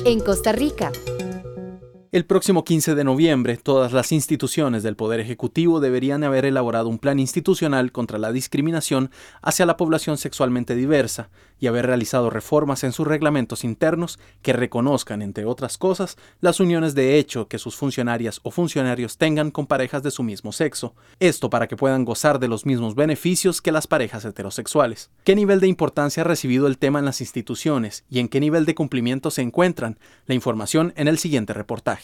En Costa Rica. El próximo 15 de noviembre, todas las instituciones del Poder Ejecutivo deberían haber elaborado un plan institucional contra la discriminación hacia la población sexualmente diversa y haber realizado reformas en sus reglamentos internos que reconozcan, entre otras cosas, las uniones de hecho que sus funcionarias o funcionarios tengan con parejas de su mismo sexo. Esto para que puedan gozar de los mismos beneficios que las parejas heterosexuales. ¿Qué nivel de importancia ha recibido el tema en las instituciones y en qué nivel de cumplimiento se encuentran? La información en el siguiente reportaje.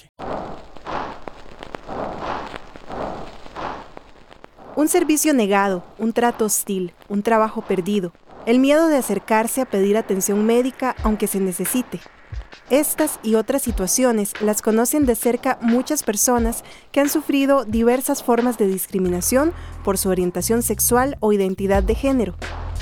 Un servicio negado, un trato hostil, un trabajo perdido, el miedo de acercarse a pedir atención médica aunque se necesite. Estas y otras situaciones las conocen de cerca muchas personas que han sufrido diversas formas de discriminación por su orientación sexual o identidad de género.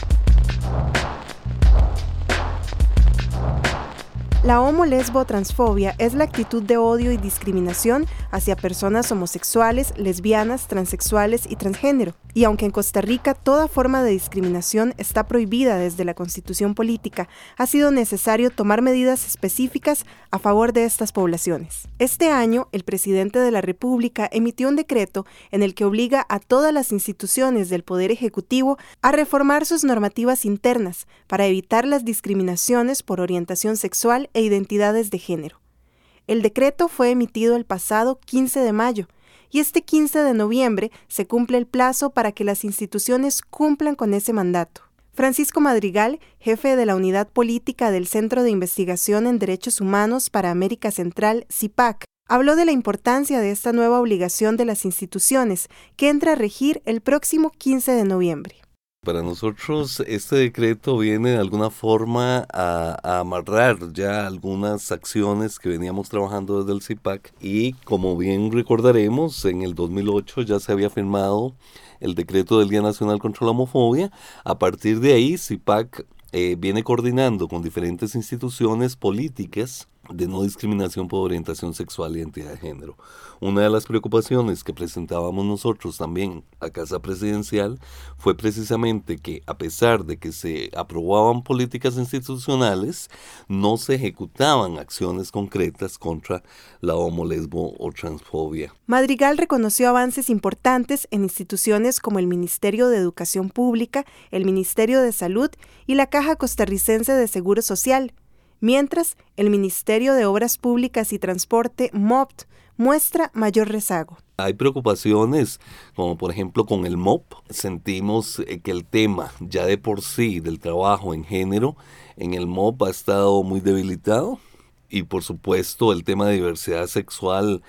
La homo-lesbo-transfobia es la actitud de odio y discriminación hacia personas homosexuales, lesbianas, transexuales y transgénero. Y aunque en Costa Rica toda forma de discriminación está prohibida desde la Constitución política, ha sido necesario tomar medidas específicas a favor de estas poblaciones. Este año, el presidente de la República emitió un decreto en el que obliga a todas las instituciones del Poder Ejecutivo a reformar sus normativas internas para evitar las discriminaciones por orientación sexual e identidades de género. El decreto fue emitido el pasado 15 de mayo y este 15 de noviembre se cumple el plazo para que las instituciones cumplan con ese mandato. Francisco Madrigal, jefe de la Unidad Política del Centro de Investigación en Derechos Humanos para América Central, CIPAC, habló de la importancia de esta nueva obligación de las instituciones que entra a regir el próximo 15 de noviembre. Para nosotros este decreto viene de alguna forma a amarrar ya algunas acciones que veníamos trabajando desde el CIPAC y como bien recordaremos en el 2008 ya se había firmado el decreto del Día Nacional contra la Homofobia. A partir de ahí CIPAC viene coordinando con diferentes instituciones políticas de no discriminación por orientación sexual y identidad de género. Una de las preocupaciones que presentábamos nosotros también a Casa Presidencial fue precisamente que a pesar de que se aprobaban políticas institucionales, no se ejecutaban acciones concretas contra la homo, lesbo o transfobia. Madrigal reconoció avances importantes en instituciones como el Ministerio de Educación Pública, el Ministerio de Salud y la Caja Costarricense de Seguro Social, mientras el Ministerio de Obras Públicas y Transporte, MOPT, muestra mayor rezago. Hay preocupaciones, como por ejemplo con el MOP, sentimos que el tema ya de por sí del trabajo en género en el MOP ha estado muy debilitado y por supuesto el tema de diversidad sexual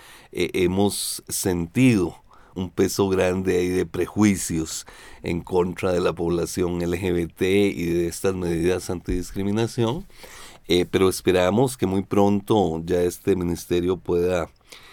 hemos sentido un peso grande ahí de prejuicios en contra de la población LGBT y de estas medidas antidiscriminación. Pero esperamos que muy pronto ya este ministerio pueda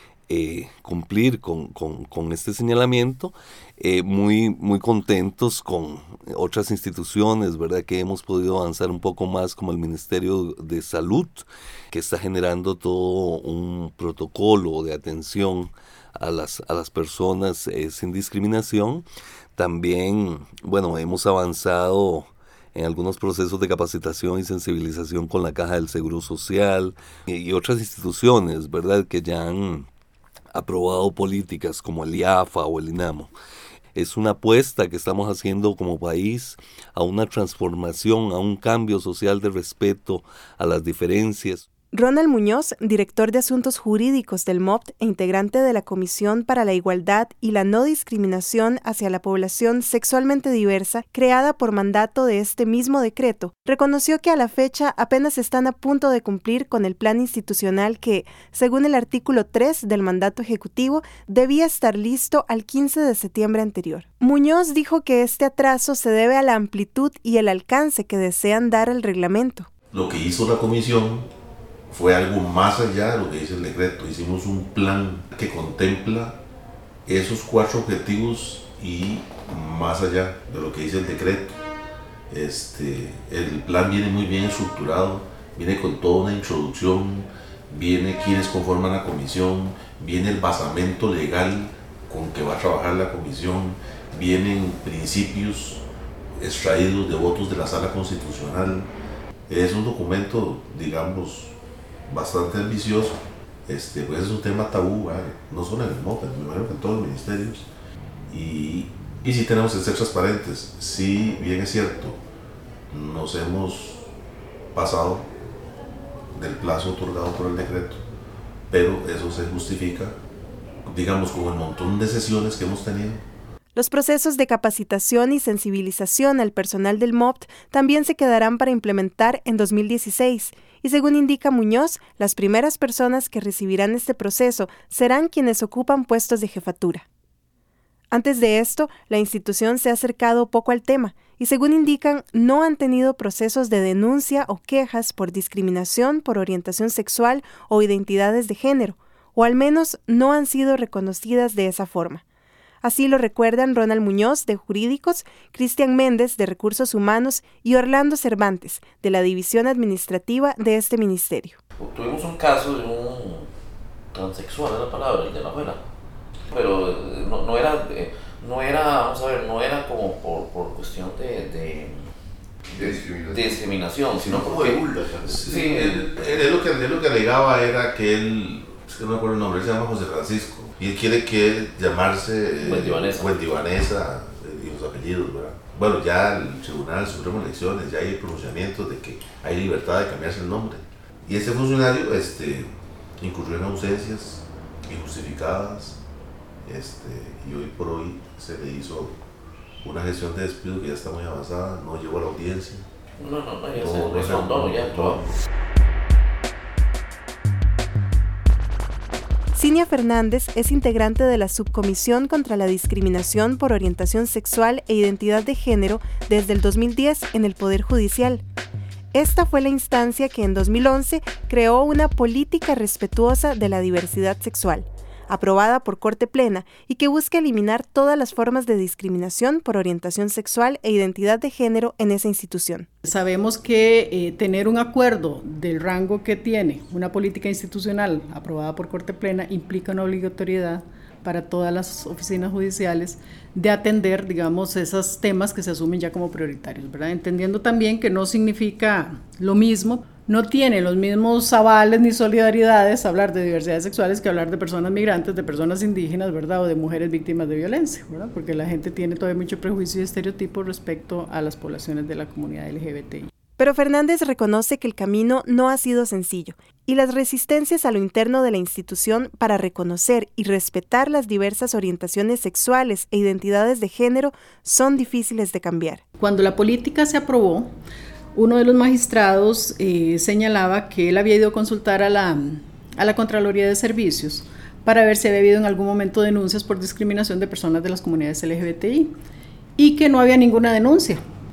cumplir con este señalamiento. Muy contentos con otras instituciones, ¿verdad? Que hemos podido avanzar un poco más, como el Ministerio de Salud, que está generando todo un protocolo de atención a las personas sin discriminación. También, hemos avanzado en algunos procesos de capacitación y sensibilización con la Caja del Seguro Social y otras instituciones, ¿verdad?, que ya han aprobado políticas como el IAFA o el INAMO. Es una apuesta que estamos haciendo como país a una transformación, a un cambio social de respeto a las diferencias. Ronald Muñoz, director de Asuntos Jurídicos del MOPT e integrante de la Comisión para la Igualdad y la No Discriminación hacia la Población Sexualmente Diversa, creada por mandato de este mismo decreto, reconoció que a la fecha apenas están a punto de cumplir con el plan institucional que, según el artículo 3 del mandato ejecutivo, debía estar listo al 15 de septiembre anterior. Muñoz dijo que este atraso se debe a la amplitud y el alcance que desean dar al reglamento. Lo que hizo la comisión fue algo más allá de lo que dice el decreto. Hicimos un plan que contempla esos 4 objetivos y más allá de lo que dice el decreto. El plan viene muy bien estructurado, viene con toda una introducción, viene quienes conforman la comisión, viene el basamento legal con que va a trabajar la comisión, vienen principios extraídos de votos de la Sala Constitucional. Es un documento, digamos, bastante ambicioso. Pues es un tema tabú, ¿vale? No solo en el MOP, me imagino que en todos los ministerios. Y sí tenemos que ser transparentes. Sí, bien es cierto, nos hemos pasado del plazo otorgado por el decreto, pero eso se justifica, digamos, con el montón de sesiones que hemos tenido. Los procesos de capacitación y sensibilización al personal del MOPT también se quedarán para implementar en 2016, y según indica Muñoz, las primeras personas que recibirán este proceso serán quienes ocupan puestos de jefatura. Antes de esto, la institución se ha acercado poco al tema y, según indican, no han tenido procesos de denuncia o quejas por discriminación por orientación sexual o identidades de género, o al menos no han sido reconocidas de esa forma. Así lo recuerdan Ronald Muñoz, de Jurídicos, Cristian Méndez, de Recursos Humanos, y Orlando Cervantes, de la División Administrativa de este ministerio. Tuvimos un caso de un transexual, es la palabra, el de la abuela, pero no era como por cuestión de discriminación, sino porque... Sí, él lo que alegaba era que él, es que no me acuerdo el nombre, él se llama José Francisco, y él quiere que llamarse Buendivanesa y los apellidos, ¿verdad? Bueno, ya el Tribunal Supremo de Elecciones, ya hay pronunciamientos de que hay libertad de cambiarse el nombre. Y ese funcionario incurrió en ausencias injustificadas, y hoy por hoy se le hizo una gestión de despido que ya está muy avanzada, no llegó a la audiencia. No, Cinia Fernández es integrante de la Subcomisión contra la Discriminación por Orientación Sexual e Identidad de Género desde el 2010 en el Poder Judicial. Esta fue la instancia que en 2011 creó una política respetuosa de la diversidad sexual, aprobada por Corte Plena y que busca eliminar todas las formas de discriminación por orientación sexual e identidad de género en esa institución. Sabemos que tener un acuerdo del rango que tiene una política institucional aprobada por Corte Plena implica una obligatoriedad para todas las oficinas judiciales de atender, digamos, esos temas que se asumen ya como prioritarios, ¿verdad? Entendiendo también que no significa lo mismo, no tiene los mismos avales ni solidaridades hablar de diversidades sexuales que hablar de personas migrantes, de personas indígenas, ¿verdad? O de mujeres víctimas de violencia, ¿verdad? Porque la gente tiene todavía mucho prejuicio y estereotipo respecto a las poblaciones de la comunidad LGBTI. Pero Fernández reconoce que el camino no ha sido sencillo y las resistencias a lo interno de la institución para reconocer y respetar las diversas orientaciones sexuales e identidades de género son difíciles de cambiar. Cuando la política se aprobó, uno de los magistrados señalaba que él había ido a consultar a la Contraloría de Servicios para ver si había habido en algún momento denuncias por discriminación de personas de las comunidades LGBTI y que no había ninguna denuncia.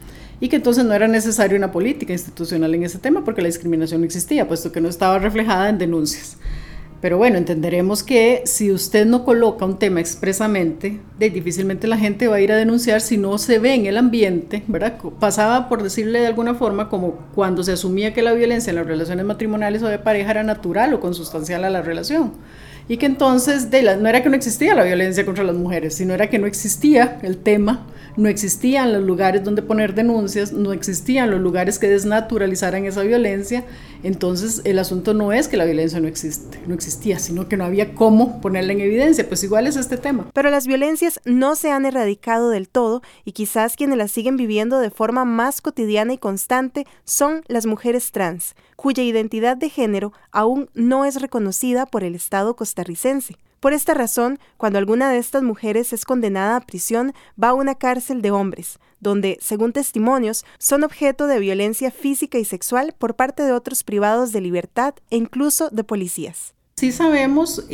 Y que entonces no era necesaria una política institucional en ese tema porque la discriminación no existía, puesto que no estaba reflejada en denuncias. Pero bueno, entenderemos que si usted no coloca un tema expresamente, difícilmente la gente va a ir a denunciar si no se ve en el ambiente, ¿verdad? Pasaba, por decirle de alguna forma, como cuando se asumía que la violencia en las relaciones matrimoniales o de pareja era natural o consustancial a la relación. Y que entonces no era que no existía la violencia contra las mujeres, sino era que no existía el tema, no existían los lugares donde poner denuncias, no existían los lugares que desnaturalizaran esa violencia. Entonces el asunto no es que la violencia no existía, sino que no había cómo ponerla en evidencia, pues igual es este tema. Pero las violencias no se han erradicado del todo y quizás quienes las siguen viviendo de forma más cotidiana y constante son las mujeres trans, cuya identidad de género aún no es reconocida por el Estado costarricense. Por esta razón, cuando alguna de estas mujeres es condenada a prisión, va a una cárcel de hombres, donde, según testimonios, son objeto de violencia física y sexual por parte de otros privados de libertad e incluso de policías. Sí sabemos,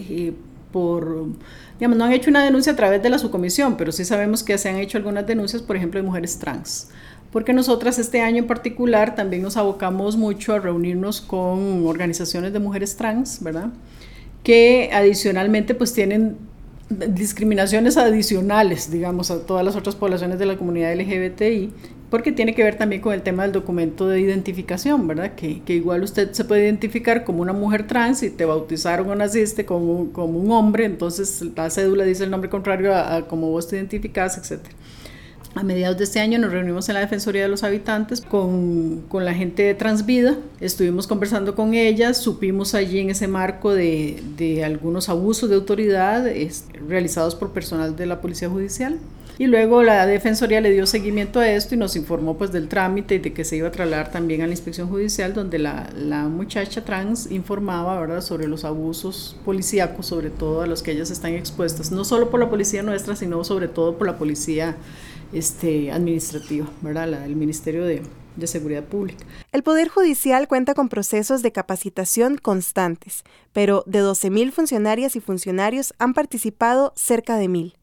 no han hecho una denuncia a través de la subcomisión, pero sí sabemos que se han hecho algunas denuncias, por ejemplo, de mujeres trans. Porque nosotras este año en particular también nos abocamos mucho a reunirnos con organizaciones de mujeres trans, ¿verdad?, que adicionalmente pues tienen discriminaciones adicionales, digamos, a todas las otras poblaciones de la comunidad LGBTI, porque tiene que ver también con el tema del documento de identificación, ¿verdad? Que igual usted se puede identificar como una mujer trans y te bautizaron o naciste como un hombre, entonces la cédula dice el nombre contrario a como vos te identificás, etc. A mediados de este año nos reunimos en la Defensoría de los Habitantes con la gente de Transvida. Estuvimos conversando con ellas, supimos allí en ese marco de algunos abusos de autoridad realizados por personal de la Policía Judicial. Y luego la Defensoría le dio seguimiento a esto y nos informó pues del trámite y de que se iba a trasladar también a la Inspección Judicial, donde la muchacha trans informaba, ¿verdad?, sobre los abusos policíacos, sobre todo a los que ellas están expuestas, no solo por la policía nuestra, sino sobre todo por la policía administrativa, ¿verdad?, el Ministerio de Seguridad Pública. El Poder Judicial cuenta con procesos de capacitación constantes, pero de 12,000 funcionarias y funcionarios han participado cerca de 1,000.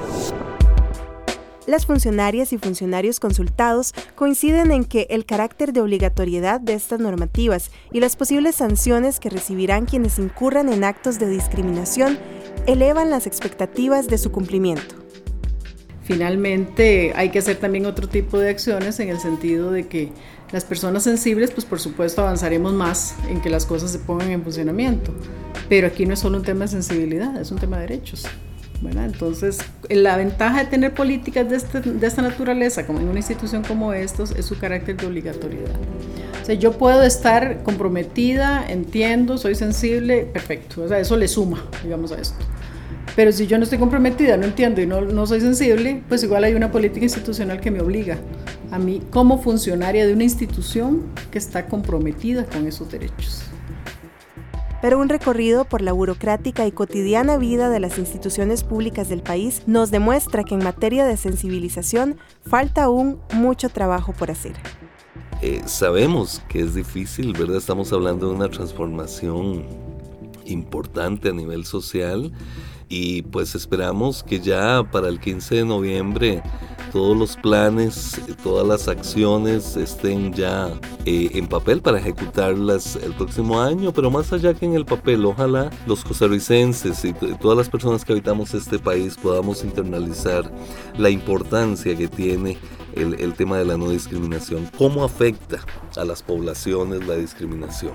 Las funcionarias y funcionarios consultados coinciden en que el carácter de obligatoriedad de estas normativas y las posibles sanciones que recibirán quienes incurran en actos de discriminación elevan las expectativas de su cumplimiento. Finalmente, hay que hacer también otro tipo de acciones en el sentido de que las personas sensibles, pues por supuesto avanzaremos más en que las cosas se pongan en funcionamiento. Pero aquí no es solo un tema de sensibilidad, es un tema de derechos, ¿verdad? Entonces, la ventaja de tener políticas de esta naturaleza, como en una institución como estos, es su carácter de obligatoriedad. O sea, yo puedo estar comprometida, entiendo, soy sensible, perfecto, o sea, eso le suma, digamos, a esto. Pero si yo no estoy comprometida, no entiendo y no soy sensible, pues igual hay una política institucional que me obliga a mí como funcionaria de una institución que está comprometida con esos derechos. Pero un recorrido por la burocrática y cotidiana vida de las instituciones públicas del país nos demuestra que en materia de sensibilización falta aún mucho trabajo por hacer. Sabemos que es difícil, ¿verdad? Estamos hablando de una transformación importante a nivel social. Y pues esperamos que ya para el 15 de noviembre todos los planes, todas las acciones estén ya en papel para ejecutarlas el próximo año, pero más allá que en el papel, ojalá los costarricenses y todas las personas que habitamos este país podamos internalizar la importancia que tiene el tema de la no discriminación, cómo afecta a las poblaciones la discriminación.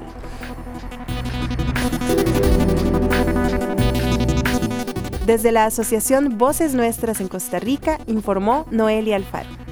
Desde la Asociación Voces Nuestras en Costa Rica, informó Noelia Alfaro.